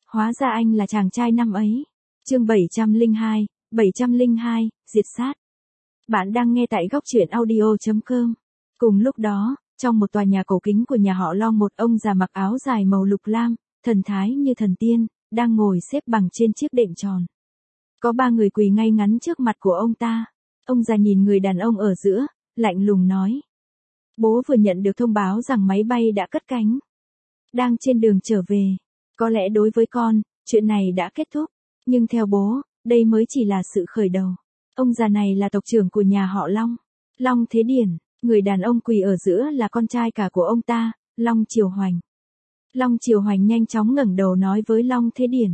Hóa ra anh là chàng trai năm ấy. Chương 702, diệt sát. Bạn đang nghe tại góc truyện audio.com. Cùng lúc đó, trong một tòa nhà cổ kính của nhà họ Long, một ông già mặc áo dài màu lục lam, thần thái như thần tiên, đang ngồi xếp bằng trên chiếc đệm tròn. Có 3 người quỳ ngay ngắn trước mặt của ông ta. Ông già nhìn người đàn ông ở giữa, lạnh lùng nói. Bố vừa nhận được thông báo rằng máy bay đã cất cánh. Đang trên đường trở về. Có lẽ đối với con, chuyện này đã kết thúc. Nhưng theo bố, đây mới chỉ là sự khởi đầu. Ông già này là tộc trưởng của nhà họ Long. Long Thế Điển, người đàn ông quỳ ở giữa là con trai cả của ông ta, Long Triều Hoành. Long Triều Hoành nhanh chóng ngẩng đầu nói với Long Thế Điển.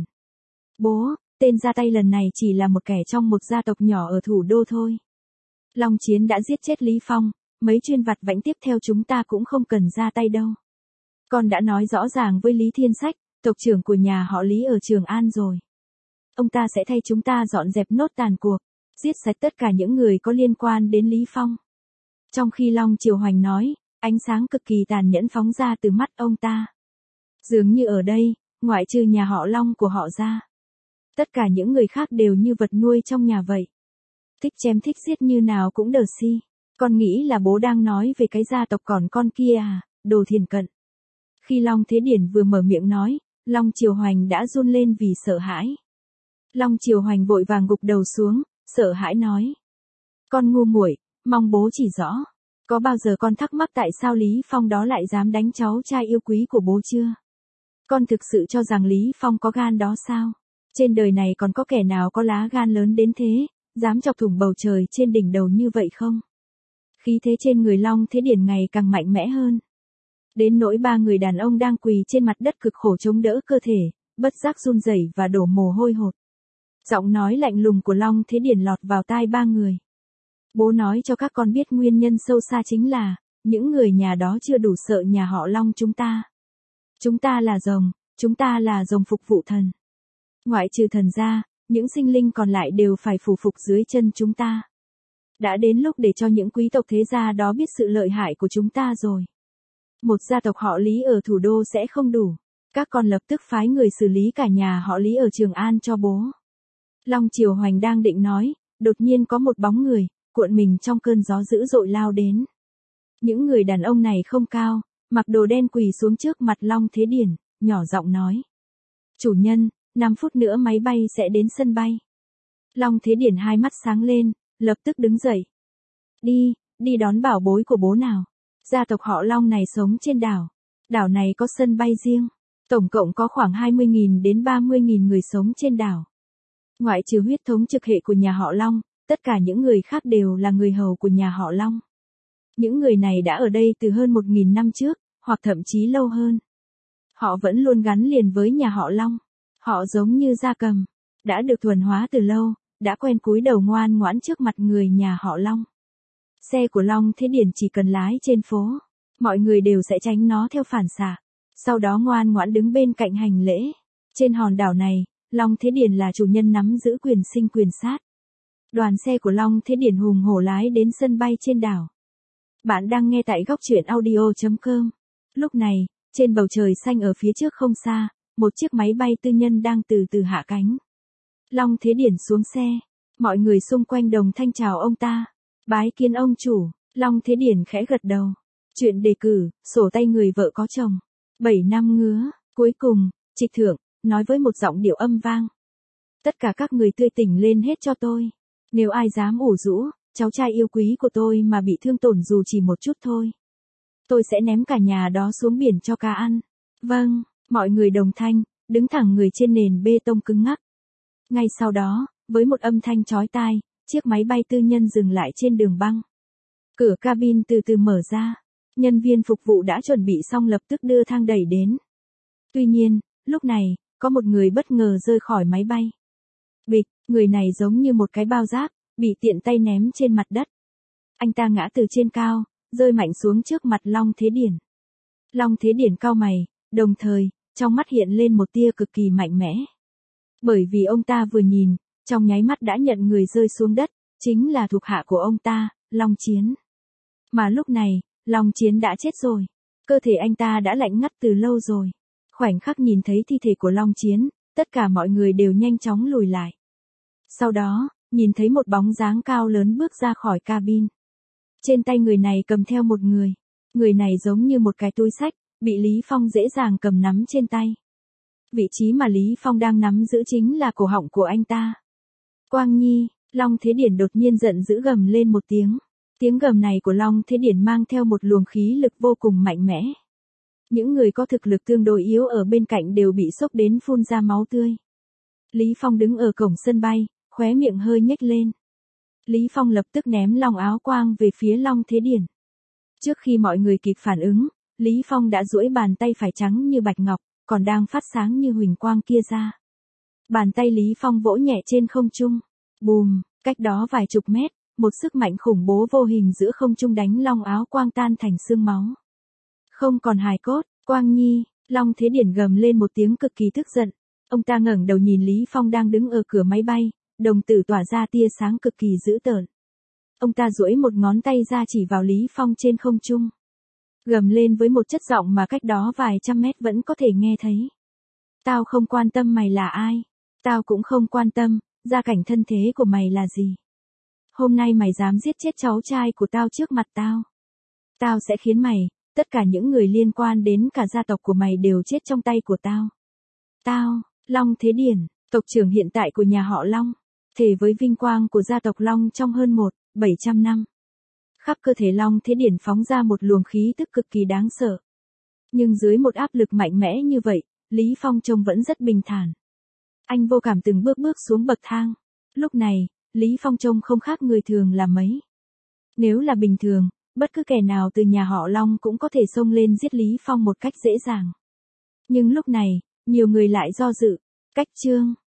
Bố, tên ra tay lần này chỉ là một kẻ trong một gia tộc nhỏ ở thủ đô thôi. Long Chiến đã giết chết Lý Phong, mấy chuyên vặt vãnh tiếp theo chúng ta cũng không cần ra tay đâu. Con đã nói rõ ràng với Lý Thiên Sách, tộc trưởng của nhà họ Lý ở Trường An rồi. Ông ta sẽ thay chúng ta dọn dẹp nốt tàn cuộc, giết sạch tất cả những người có liên quan đến Lý Phong. Trong khi Long Triều Hoành nói, ánh sáng cực kỳ tàn nhẫn phóng ra từ mắt ông ta. Dường như ở đây, ngoại trừ nhà họ Long của họ ra, tất cả những người khác đều như vật nuôi trong nhà vậy. Thích chém thích giết như nào cũng đờ si. Con nghĩ là bố đang nói về cái gia tộc còn con kia à, đồ thiền cận. Khi Long Thế Điển vừa mở miệng nói, Long Triều Hoành đã run lên vì sợ hãi. Long Triều Hoành vội vàng gục đầu xuống, sợ hãi nói. Con ngu muội, mong bố chỉ rõ. Có bao giờ con thắc mắc tại sao Lý Phong đó lại dám đánh cháu trai yêu quý của bố chưa? Con thực sự cho rằng Lý Phong có gan đó sao? Trên đời này còn có kẻ nào có lá gan lớn đến thế, dám chọc thủng bầu trời trên đỉnh đầu như vậy không? Khí thế trên người Long Thế Điển ngày càng mạnh mẽ hơn. Đến nỗi 3 người đàn ông đang quỳ trên mặt đất cực khổ chống đỡ cơ thể, bất giác run rẩy và đổ mồ hôi hột. Giọng nói lạnh lùng của Long Thế Điển lọt vào tai 3 người. Bố nói cho các con biết nguyên nhân sâu xa chính là, những người nhà đó chưa đủ sợ nhà họ Long chúng ta. Chúng ta là rồng phục vụ thần. Ngoại trừ thần ra, những sinh linh còn lại đều phải phủ phục dưới chân chúng ta. Đã đến lúc để cho những quý tộc thế gia đó biết sự lợi hại của chúng ta rồi. Một gia tộc họ Lý ở thủ đô sẽ không đủ. Các con lập tức phái người xử lý cả nhà họ Lý ở Trường An cho bố. Long Triều Hoành đang định nói, đột nhiên có một bóng người, cuộn mình trong cơn gió dữ dội lao đến. Những người đàn ông này không cao, mặc đồ đen quỳ xuống trước mặt Long Thế Điển, nhỏ giọng nói. Chủ nhân, 5 phút nữa máy bay sẽ đến sân bay. Long Thế Điển hai mắt sáng lên, lập tức đứng dậy. Đi đón bảo bối của bố nào. Gia tộc họ Long này sống trên đảo. Đảo này có sân bay riêng. Tổng cộng có khoảng 20.000 đến 30.000 người sống trên đảo. Ngoại trừ huyết thống trực hệ của nhà họ Long, tất cả những người khác đều là người hầu của nhà họ Long. Những người này đã ở đây từ hơn 1.000 năm trước, hoặc thậm chí lâu hơn. Họ vẫn luôn gắn liền với nhà họ Long. Họ giống như gia cầm, đã được thuần hóa từ lâu, đã quen cúi đầu ngoan ngoãn trước mặt người nhà họ Long. Xe của Long Thế Điển chỉ cần lái trên phố, mọi người đều sẽ tránh nó theo phản xạ, sau đó ngoan ngoãn đứng bên cạnh hành lễ. Trên hòn đảo này, Long Thế Điển là chủ nhân nắm giữ quyền sinh quyền sát. Đoàn xe của Long Thế Điển hùng hổ lái đến sân bay trên đảo. Bạn đang nghe tại góc truyện audio.com. Lúc này, trên bầu trời xanh ở phía trước không xa, một chiếc máy bay tư nhân đang từ từ hạ cánh. Long Thế Điển xuống xe, mọi người xung quanh đồng thanh chào ông ta. Bái kiến ông chủ. Long Thế Điển khẽ gật đầu. Chuyện đề cử, sổ tay người vợ có chồng. 7 năm ngứa, cuối cùng, Trịch Thượng nói với một giọng điệu âm vang. Tất cả các người tươi tỉnh lên hết cho tôi. Nếu ai dám ủ rũ, cháu trai yêu quý của tôi mà bị thương tổn dù chỉ một chút thôi, tôi sẽ ném cả nhà đó xuống biển cho cá ăn. Vâng, mọi người đồng thanh, đứng thẳng người trên nền bê tông cứng ngắc. Ngay sau đó, với một âm thanh chói tai, chiếc máy bay tư nhân dừng lại trên đường băng. Cửa cabin từ từ mở ra. Nhân viên phục vụ đã chuẩn bị xong lập tức đưa thang đẩy đến. Tuy nhiên, lúc này, có một người bất ngờ rơi khỏi máy bay. Bịch, người này giống như một cái bao rác, bị tiện tay ném trên mặt đất. Anh ta ngã từ trên cao, rơi mạnh xuống trước mặt Long Thế Điển. Long Thế Điển cau mày, đồng thời, trong mắt hiện lên một tia cực kỳ mạnh mẽ. Bởi vì ông ta vừa nhìn, trong nháy mắt đã nhận người rơi xuống đất, chính là thuộc hạ của ông ta, Long Chiến. Mà lúc này, Long Chiến đã chết rồi. Cơ thể anh ta đã lạnh ngắt từ lâu rồi. Khoảnh khắc nhìn thấy thi thể của Long Chiến, tất cả mọi người đều nhanh chóng lùi lại. Sau đó, nhìn thấy một bóng dáng cao lớn bước ra khỏi cabin. Trên tay người này cầm theo một người. Người này giống như một cái túi xách, bị Lý Phong dễ dàng cầm nắm trên tay. Vị trí mà Lý Phong đang nắm giữ chính là cổ họng của anh ta. Quang Nhi, Long Thế Điển đột nhiên giận dữ gầm lên một tiếng. Tiếng gầm này của Long Thế Điển mang theo một luồng khí lực vô cùng mạnh mẽ. Những người có thực lực tương đối yếu ở bên cạnh đều bị sốc đến phun ra máu tươi. Lý Phong đứng ở cổng sân bay, khóe miệng hơi nhếch lên. Lý Phong lập tức ném long áo quang về phía Long Thế Điển. Trước khi mọi người kịp phản ứng, Lý Phong đã duỗi bàn tay phải trắng như bạch ngọc, còn đang phát sáng như huỳnh quang kia ra. Bàn tay Lý Phong vỗ nhẹ trên không trung. Bùm, cách đó vài chục mét, một sức mạnh khủng bố vô hình giữa không trung đánh long áo quang tan thành xương máu. Không còn hài cốt, Quang Nhi, Long Thế Điển gầm lên một tiếng cực kỳ tức giận. Ông ta ngẩng đầu nhìn Lý Phong đang đứng ở cửa máy bay, đồng tử tỏa ra tia sáng cực kỳ dữ tợn. Ông ta duỗi một ngón tay ra chỉ vào Lý Phong trên không trung. Gầm lên với một chất giọng mà cách đó vài trăm mét vẫn có thể nghe thấy. Tao không quan tâm mày là ai. Tao cũng không quan tâm, gia cảnh thân thế của mày là gì. Hôm nay mày dám giết chết cháu trai của tao trước mặt tao. Tao sẽ khiến mày, tất cả những người liên quan đến cả gia tộc của mày đều chết trong tay của tao. Tao, Long Thế Điển, tộc trưởng hiện tại của nhà họ Long, thề với vinh quang của gia tộc Long trong hơn 700 năm. Khắp cơ thể Long Thế Điển phóng ra một luồng khí tức cực kỳ đáng sợ. Nhưng dưới một áp lực mạnh mẽ như vậy, Lý Phong trông vẫn rất bình thản. Anh vô cảm từng bước bước xuống bậc thang. Lúc này, Lý Phong trông không khác người thường là mấy. Nếu là bình thường, bất cứ kẻ nào từ nhà họ Long cũng có thể xông lên giết Lý Phong một cách dễ dàng. Nhưng lúc này, nhiều người lại do dự. Cách chương